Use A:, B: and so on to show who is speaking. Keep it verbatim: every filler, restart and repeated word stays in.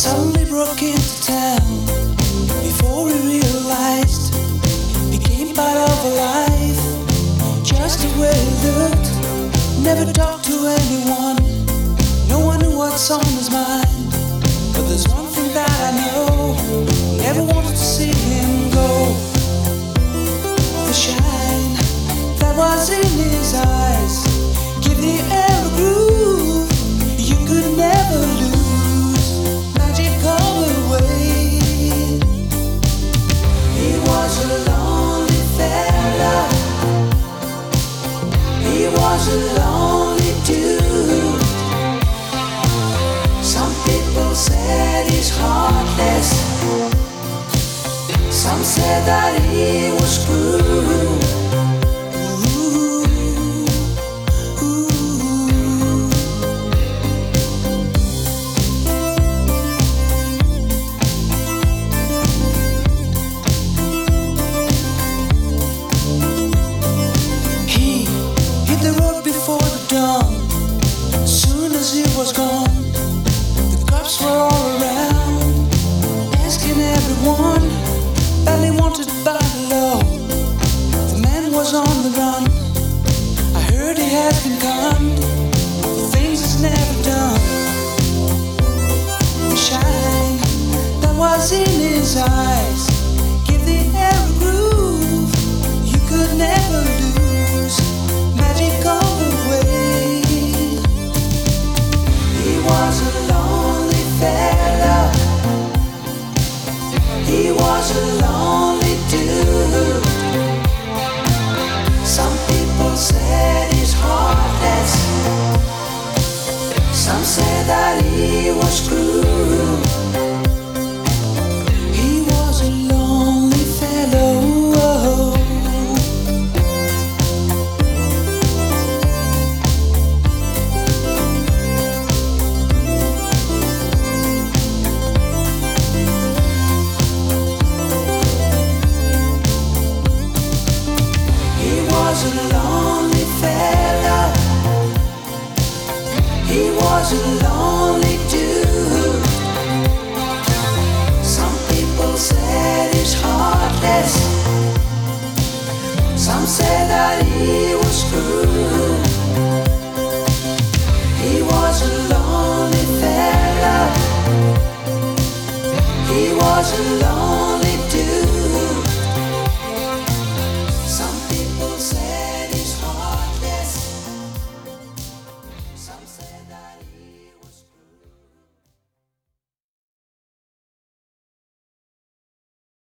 A: Suddenly broke into town before we realized became part of our life. Just the way he looked, never talked to anyone. No one knew what's on his mind. But there's one thing that I know, never wanted to see him go. The shine that was in his eyes, give the air a groove you could never lose. He was a lonely fella. He was a lonely dude. Some people said he's heartless. Some said that he was cruel. Was gone. The cops were all around, asking everyone that they wanted by the law. The man was on the run. I heard he has been conned for things he's never done. The shine that was in his eyes, give the air a groove you could never lose. Magic all the way. He was a lonely fella. He was a lonely dude. Some people said he's heartless. Some said that he was cruel. He was a lonely fellow. He was a lonely fella. He was a lonely dude. Some people said he's heartless. Some said that he was cruel. He was a lonely fella. He was a lonely